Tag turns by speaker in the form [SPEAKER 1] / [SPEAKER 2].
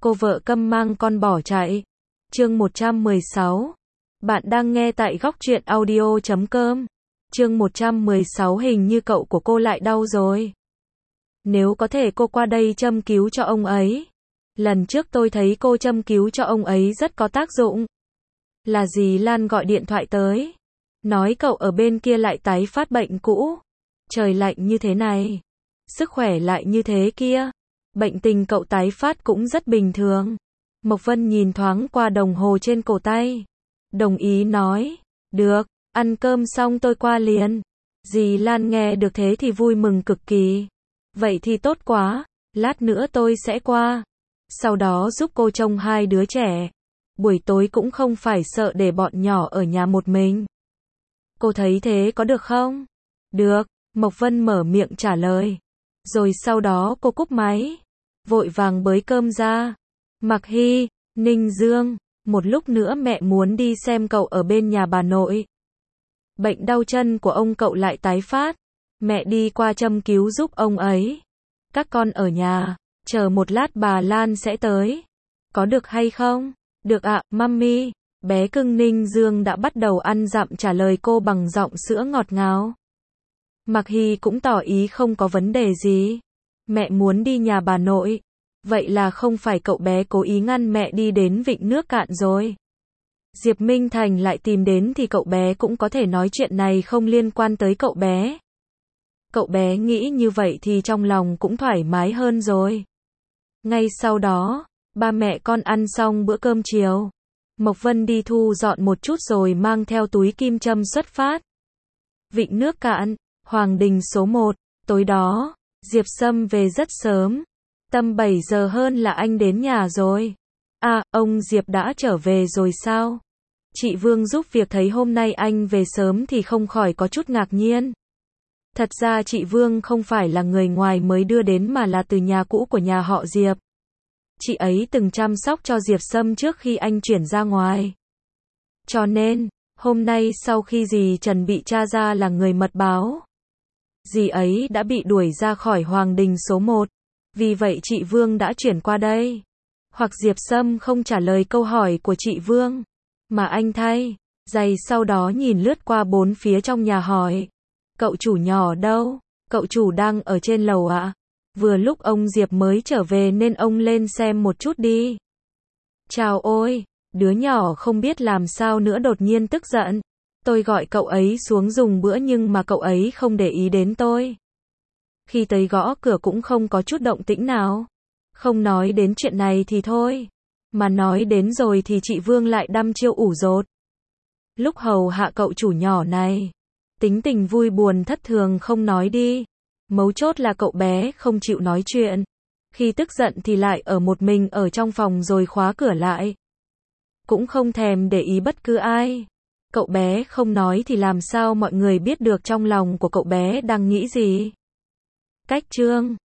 [SPEAKER 1] Cô vợ câm mang con bỏ chạy. Chương 116. Bạn đang nghe tại góc truyện audio.com. Chương 116 hình như cậu của cô lại đau rồi. Nếu có thể cô qua đây châm cứu cho ông ấy. Lần trước tôi thấy cô châm cứu cho ông ấy rất có tác dụng. Là dì Lan gọi điện thoại tới. Nói cậu ở bên kia lại tái phát bệnh cũ. Trời lạnh như thế này. Sức khỏe lại như thế kia. Bệnh tình cậu tái phát cũng rất bình thường. Mộc Vân nhìn thoáng qua đồng hồ trên cổ tay. Đồng ý nói. Được, ăn cơm xong tôi qua liền. Dì Lan nghe được thế thì vui mừng cực kỳ. Vậy thì tốt quá, lát nữa tôi sẽ qua. Sau đó giúp cô trông hai đứa trẻ. Buổi tối cũng không phải sợ để bọn nhỏ ở nhà một mình. Cô thấy thế có được không? Được, Mộc Vân mở miệng trả lời. Rồi sau đó cô cúp máy. Vội vàng bới cơm ra. Mạc Hy, Ninh Dương, một lúc nữa mẹ muốn đi xem cậu ở bên nhà bà nội. Bệnh đau chân của ông cậu lại tái phát. Mẹ đi qua châm cứu giúp ông ấy. Các con ở nhà, chờ một lát bà Lan sẽ tới. Có được hay không? Được ạ, mami. Bé cưng Ninh Dương đã bắt đầu ăn dặm trả lời cô bằng giọng sữa ngọt ngào. Mạc Hy cũng tỏ ý không có vấn đề gì. Mẹ muốn đi nhà bà nội. Vậy là không phải cậu bé cố ý ngăn mẹ đi đến vịnh nước cạn rồi. Diệp Minh Thành lại tìm đến thì cậu bé cũng có thể nói chuyện này không liên quan tới cậu bé. Cậu bé nghĩ như vậy thì trong lòng cũng thoải mái hơn rồi. Ngay sau đó, ba mẹ con ăn xong bữa cơm chiều. Mộc Vân đi thu dọn một chút rồi mang theo túi kim châm xuất phát. Vịnh nước cạn, Hoàng Đình số 1, tối đó, Diệp Sâm về rất sớm. Tầm 7 giờ hơn là anh đến nhà rồi. À, ông Diệp đã trở về rồi sao? Chị Vương giúp việc thấy hôm nay anh về sớm thì không khỏi có chút ngạc nhiên. Thật ra chị Vương không phải là người ngoài mới đưa đến mà là từ nhà cũ của nhà họ Diệp. Chị ấy từng chăm sóc cho Diệp Sâm trước khi anh chuyển ra ngoài. Cho nên, hôm nay sau khi dì Trần bị tra ra là người mật báo, dì ấy đã bị đuổi ra khỏi Hoàng Đình số 1. Vì vậy chị Vương đã chuyển qua đây. Hoặc Diệp Sâm không trả lời câu hỏi của chị Vương, mà anh thay giày sau đó nhìn lướt qua bốn phía trong nhà hỏi. Cậu chủ nhỏ đâu? Cậu chủ đang ở trên lầu ạ. Vừa lúc ông Diệp mới trở về nên ông lên xem một chút đi. Chào ôi, đứa nhỏ không biết làm sao nữa đột nhiên tức giận. Tôi gọi cậu ấy xuống dùng bữa nhưng mà cậu ấy không để ý đến tôi. Khi tới gõ cửa cũng không có chút động tĩnh nào. Không nói đến chuyện này thì thôi. Mà nói đến rồi thì chị Vương lại đăm chiêu ủ rột. Lúc hầu hạ cậu chủ nhỏ này, tính tình vui buồn thất thường không nói đi. Mấu chốt là cậu bé không chịu nói chuyện. Khi tức giận thì lại ở một mình ở trong phòng rồi khóa cửa lại. Cũng không thèm để ý bất cứ ai. Cậu bé không nói thì làm sao mọi người biết được trong lòng của cậu bé đang nghĩ gì. Cách chương